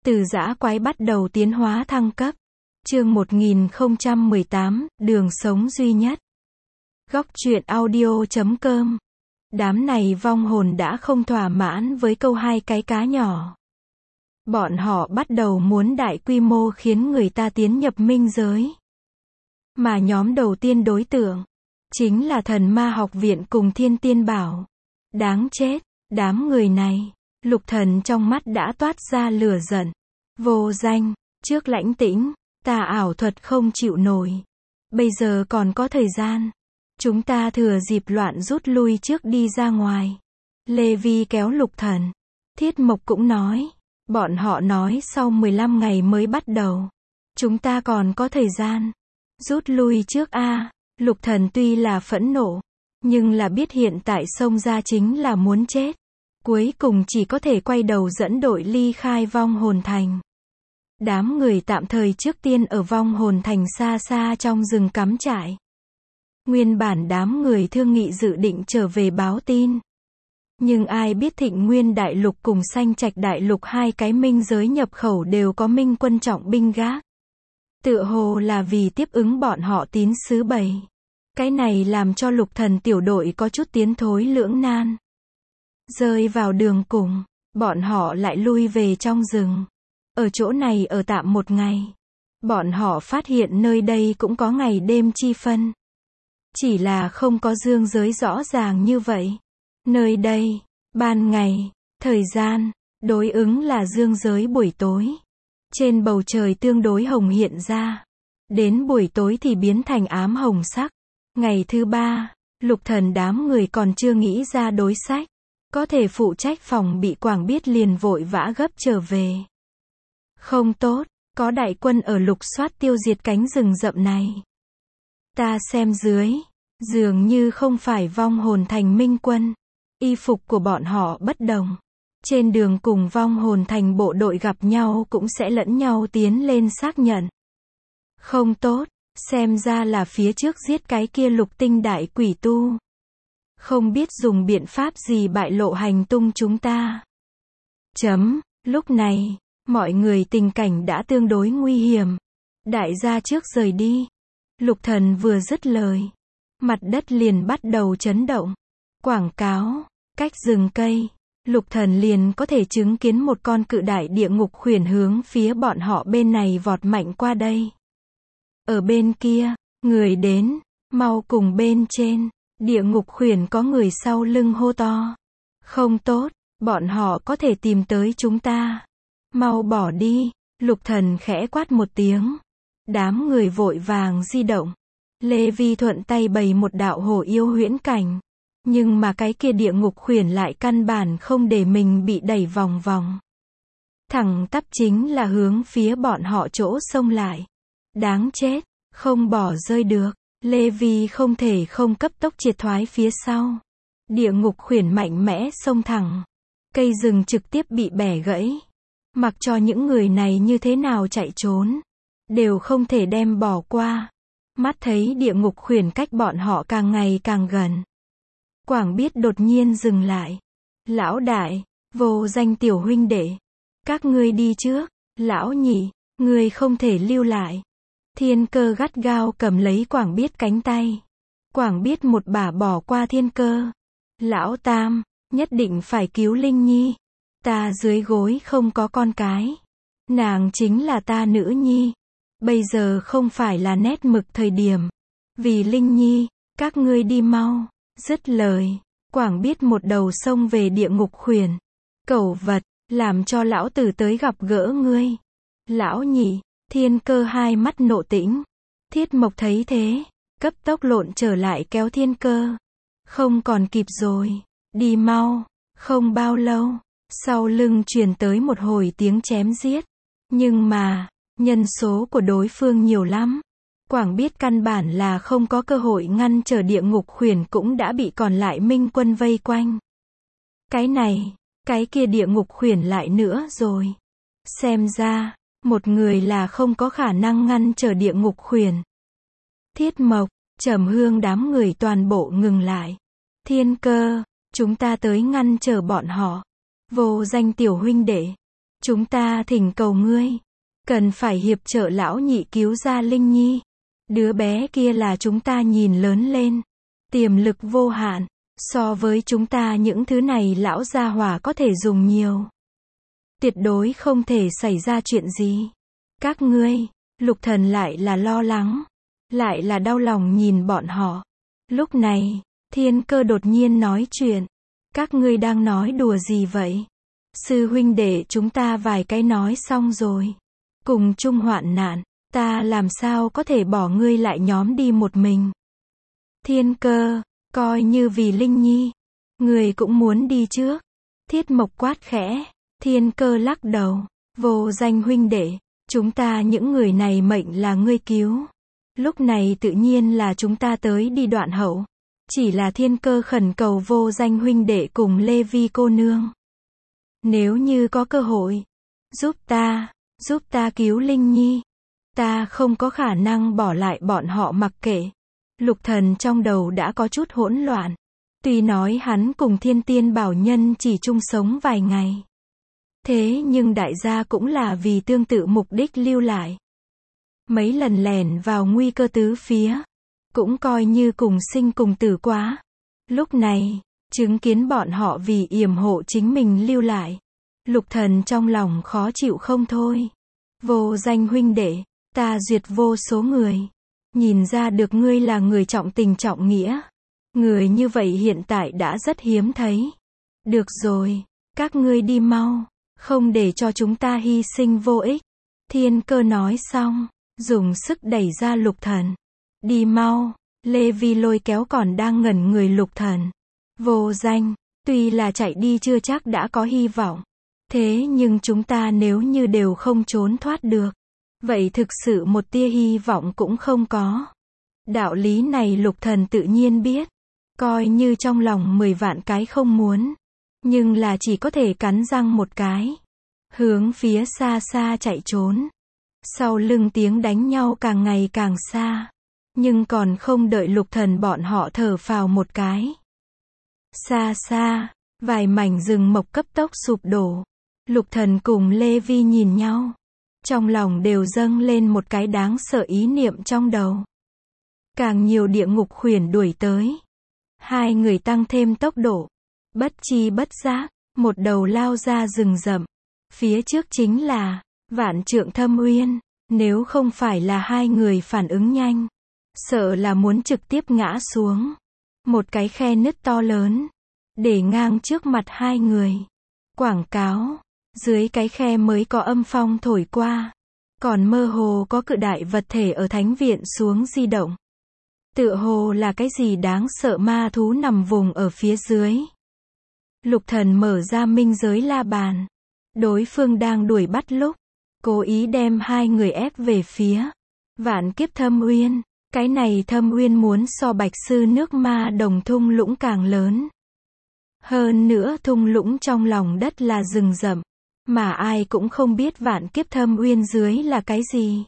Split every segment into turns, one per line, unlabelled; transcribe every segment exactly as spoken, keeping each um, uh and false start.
Từ dã quái bắt đầu tiến hóa thăng cấp. Chương một nghìn không trăm mười tám, đường sống duy nhất. Góc truyện audio chấm com. Đám này vong hồn đã không thỏa mãn với câu hai cái cá nhỏ. Bọn họ bắt đầu muốn đại quy mô khiến người ta tiến nhập minh giới. Mà nhóm đầu tiên đối tượng chính là thần ma học viện cùng thiên tiên bảo. Đáng chết, đám người này. Lục Thần trong mắt đã toát ra lửa giận. Vô danh, trước lãnh tĩnh, tà ảo thuật không chịu nổi. Bây giờ còn có thời gian. Chúng ta thừa dịp loạn rút lui trước đi ra ngoài. Lê Vi kéo Lục Thần. Thiết Mộc cũng nói. Bọn họ nói sau mười lăm ngày mới bắt đầu. Chúng ta còn có thời gian. Rút lui trước a. Lục Thần tuy là phẫn nộ, nhưng là biết hiện tại xông ra chính là muốn chết. Cuối cùng chỉ có thể quay đầu dẫn đội ly khai vong hồn thành. Đám người tạm thời trước tiên ở vong hồn thành xa xa trong rừng cắm trại. Nguyên bản đám người thương nghị dự định trở về báo tin. Nhưng ai biết Thịnh Nguyên Đại Lục cùng Sanh Trạch Đại Lục hai cái minh giới nhập khẩu đều có minh quân trọng binh gác. Tựa hồ là vì tiếp ứng bọn họ tín sứ bầy. Cái này làm cho Lục Thần tiểu đội có chút tiến thối lưỡng nan. Rơi vào đường cùng, bọn họ lại lui về trong rừng. Ở chỗ này ở tạm một ngày. Bọn họ phát hiện nơi đây cũng có ngày đêm chi phân. Chỉ là không có dương giới rõ ràng như vậy. Nơi đây, ban ngày, thời gian, đối ứng là dương giới buổi tối. Trên bầu trời tương đối hồng hiện ra. Đến buổi tối thì biến thành ám hồng sắc. Ngày thứ ba, Lục Thần đám người còn chưa nghĩ ra đối sách. Có thể phụ trách phòng bị Quảng biết liền vội vã gấp trở về. Không tốt, có đại quân ở lục soát tiêu diệt cánh rừng rậm này. Ta xem dưới, dường như không phải vong hồn thành minh quân. Y phục của bọn họ bất đồng. Trên đường cùng vong hồn thành bộ đội gặp nhau cũng sẽ lẫn nhau tiến lên xác nhận. Không tốt, xem ra là phía trước giết cái kia lục tinh đại quỷ tu. Không biết dùng biện pháp gì bại lộ hành tung chúng ta. Chấm, lúc này, mọi người tình cảnh đã tương đối nguy hiểm. Đại gia trước rời đi. Lục Thần vừa dứt lời. Mặt đất liền bắt đầu chấn động. Quảng cáo, cách rừng cây. Lục Thần liền có thể chứng kiến một con cự đại địa ngục khuyển hướng phía bọn họ bên này vọt mạnh qua đây. Ở bên kia, người đến, mau cùng bên trên. Địa ngục khuyển có người sau lưng hô to. Không tốt, bọn họ có thể tìm tới chúng ta. Mau bỏ đi, Lục Thần khẽ quát một tiếng. Đám người vội vàng di động. Lê Vi thuận tay bày một đạo hổ yêu huyễn cảnh. Nhưng mà cái kia địa ngục khuyển lại căn bản không để mình bị đẩy vòng vòng. Thẳng tắp chính là hướng phía bọn họ chỗ xông lại. Đáng chết, không bỏ rơi được. Lê Vi không thể không cấp tốc triệt thoái phía sau. Địa ngục khuyển mạnh mẽ xông thẳng. Cây rừng trực tiếp bị bẻ gãy. Mặc cho những người này như thế nào chạy trốn, đều không thể đem bỏ qua. Mắt thấy địa ngục khuyển cách bọn họ càng ngày càng gần. Quảng biết đột nhiên dừng lại. Lão đại, vô danh tiểu huynh đệ. Các ngươi đi trước. Lão nhị, ngươi không thể lưu lại. Thiên Cơ gắt gao cầm lấy Quảng biết cánh tay. Quảng biết một bà bỏ qua Thiên Cơ. Lão Tam, nhất định phải cứu Linh Nhi. Ta dưới gối không có con cái. Nàng chính là ta nữ nhi. Bây giờ không phải là nét mực thời điểm. Vì Linh Nhi, các ngươi đi mau. Dứt lời, Quảng biết một đầu xông về địa ngục khuyển. Cẩu vật, làm cho lão tử tới gặp gỡ ngươi. Lão nhị. Thiên Cơ hai mắt nộ tĩnh. Thiết Mộc thấy thế, cấp tốc lộn trở lại kéo Thiên Cơ. Không còn kịp rồi, đi mau. Không bao lâu, sau lưng truyền tới một hồi tiếng chém giết. Nhưng mà, nhân số của đối phương nhiều lắm. Quảng biết căn bản là không có cơ hội ngăn trở địa ngục khuyển cũng đã bị còn lại minh quân vây quanh. Cái này, cái kia địa ngục khuyển lại nữa rồi. Xem ra, một người là không có khả năng ngăn trở địa ngục khuyển. Thiết Mộc, Trầm Hương đám người toàn bộ ngừng lại. Thiên Cơ, chúng ta tới ngăn trở bọn họ. Vô danh tiểu huynh đệ, Chúng ta thỉnh cầu ngươi, cần phải hiệp trợ lão nhị cứu ra Linh Nhi. Đứa bé kia là chúng ta nhìn lớn lên, tiềm lực vô hạn, so với chúng ta những thứ này lão gia hỏa có thể dùng nhiều. Tuyệt đối không thể xảy ra chuyện gì. Các ngươi, Lục Thần lại là lo lắng, lại là đau lòng nhìn bọn họ. Lúc này, Thiên Cơ đột nhiên nói chuyện. Các ngươi đang nói đùa gì vậy? Sư huynh đệ chúng ta vài cái nói xong rồi. Cùng chung hoạn nạn, ta làm sao có thể bỏ ngươi lại nhóm đi một mình? Thiên Cơ, coi như vì Linh Nhi, người cũng muốn đi trước. Thiết Mộc quát khẽ. Thiên Cơ lắc đầu. Vô Danh huynh đệ, chúng ta những người này mệnh là ngươi cứu. Lúc này tự nhiên là chúng ta tới đi đoạn hậu. Chỉ là Thiên Cơ khẩn cầu Vô Danh huynh đệ cùng Lê Vi cô nương. Nếu như có cơ hội, giúp ta, giúp ta cứu Linh Nhi. Ta không có khả năng bỏ lại bọn họ mặc kệ. Lục Thần trong đầu đã có chút hỗn loạn. Tuy nói hắn cùng Thiên Tiên Bảo Nhân chỉ chung sống vài ngày. Thế nhưng đại gia cũng là vì tương tự mục đích lưu lại. Mấy lần lẻn vào nguy cơ tứ phía. Cũng coi như cùng sinh cùng tử quá. Lúc này, chứng kiến bọn họ vì yểm hộ chính mình lưu lại. Lục Thần trong lòng khó chịu không thôi. Vô Danh huynh đệ, ta duyệt vô số người. Nhìn ra được ngươi là người trọng tình trọng nghĩa. Người như vậy hiện tại đã rất hiếm thấy. Được rồi, các ngươi đi mau. Không để cho chúng ta hy sinh vô ích. Thiên Cơ nói xong, dùng sức đẩy ra Lục Thần. Đi mau. Lê Vi lôi kéo còn đang ngẩn người Lục Thần. Vô Danh, tuy là chạy đi chưa chắc đã có hy vọng. Thế nhưng chúng ta nếu như đều không trốn thoát được, vậy thực sự một tia hy vọng cũng không có. Đạo lý này Lục Thần tự nhiên biết. Coi như trong lòng mười vạn cái không muốn. Nhưng là chỉ có thể cắn răng một cái. Hướng phía xa xa chạy trốn. Sau lưng tiếng đánh nhau càng ngày càng xa. Nhưng còn không đợi Lục Thần bọn họ thở phào một cái. Xa xa, vài mảnh rừng mộc cấp tốc sụp đổ. Lục Thần cùng Lê Vi nhìn nhau. Trong lòng đều dâng lên một cái đáng sợ ý niệm trong đầu. Càng nhiều địa ngục khuyển đuổi tới. Hai người tăng thêm tốc độ. Bất chi bất giác, một đầu lao ra rừng rậm. Phía trước chính là Vạn Trượng Thâm Uyên. Nếu không phải là hai người phản ứng nhanh, sợ là muốn trực tiếp ngã xuống. Một cái khe nứt to lớn, để ngang trước mặt hai người. Quảng cáo, dưới cái khe mới có âm phong thổi qua. Còn mơ hồ có cự đại vật thể ở thánh viện xuống di động. Tựa hồ là cái gì đáng sợ ma thú nằm vùng ở phía dưới. Lục Thần mở ra minh giới la bàn. Đối phương đang đuổi bắt lúc, cố ý đem hai người ép về phía Vạn Kiếp Thâm Uyên. Cái này Thâm Uyên muốn so Bạch Sư nước ma đồng thung lũng càng lớn. Hơn nữa thung lũng trong lòng đất là rừng rậm, mà ai cũng không biết Vạn Kiếp Thâm Uyên dưới là cái gì.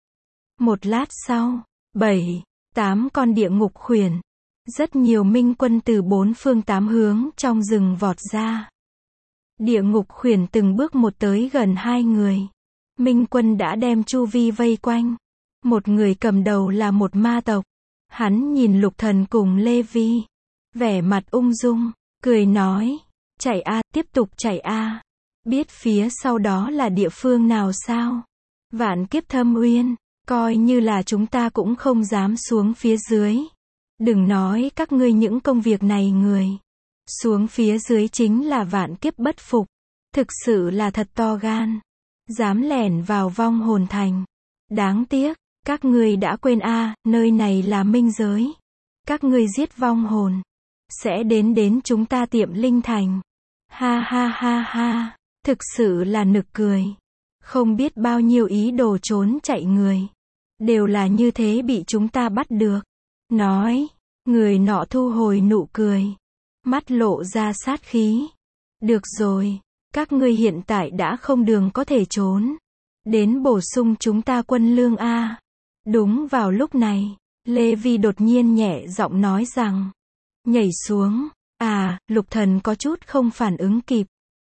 Một lát sau, bảy, tám con địa ngục khuyển, rất nhiều minh quân từ bốn phương tám hướng trong rừng vọt ra. Địa ngục khuyển từng bước một tới gần hai người. Minh quân đã đem chu vi vây quanh. Một người cầm đầu là một ma tộc. Hắn nhìn Lục Thần cùng Lê Vi, vẻ mặt ung dung, cười nói, chạy a, tiếp tục chạy a. Biết phía sau đó là địa phương nào sao? Vạn Kiếp Thâm Uyên, coi như là chúng ta cũng không dám xuống phía dưới. Đừng nói các ngươi những công việc này người. Xuống phía dưới chính là vạn kiếp bất phục. Thực sự là thật to gan. Dám lẻn vào vong hồn thành. Đáng tiếc, các ngươi đã quên a, nơi này là minh giới. Các ngươi giết vong hồn, sẽ đến đến chúng ta Tiệm Linh thành. Ha ha ha ha, thực sự là nực cười. Không biết bao nhiêu ý đồ trốn chạy người. Đều là như thế bị chúng ta bắt được. Nói, người nọ thu hồi nụ cười. Mắt lộ ra sát khí. Được rồi, các ngươi hiện tại đã không đường có thể trốn. Đến bổ sung chúng ta quân lương a. Đúng vào lúc này, Lê Vi đột nhiên nhẹ giọng nói rằng, nhảy xuống. À, Lục Thần có chút không phản ứng kịp.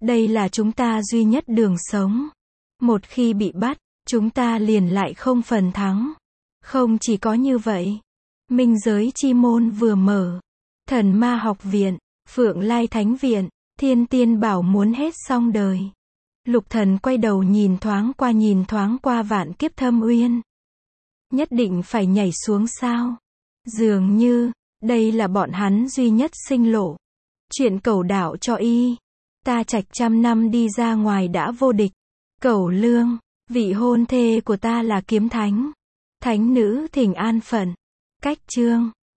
Đây là chúng ta duy nhất đường sống. Một khi bị bắt, chúng ta liền lại không phần thắng. Không chỉ có như vậy. Minh giới chi môn vừa mở. Thần ma học viện, Phượng Lai Thánh viện, Thiên Tiên bảo muốn hết xong đời. Lục Thần quay đầu nhìn thoáng qua nhìn thoáng qua vạn kiếp thâm uyên. Nhất định phải nhảy xuống sao? Dường như, đây là bọn hắn duy nhất sinh lộ. Chuyện Cẩu đạo cho y. Ta Trạch trăm năm đi ra ngoài đã vô địch. Cẩu Lương, vị hôn thê của ta là kiếm thánh. Thánh nữ thỉnh an phận. Cách chương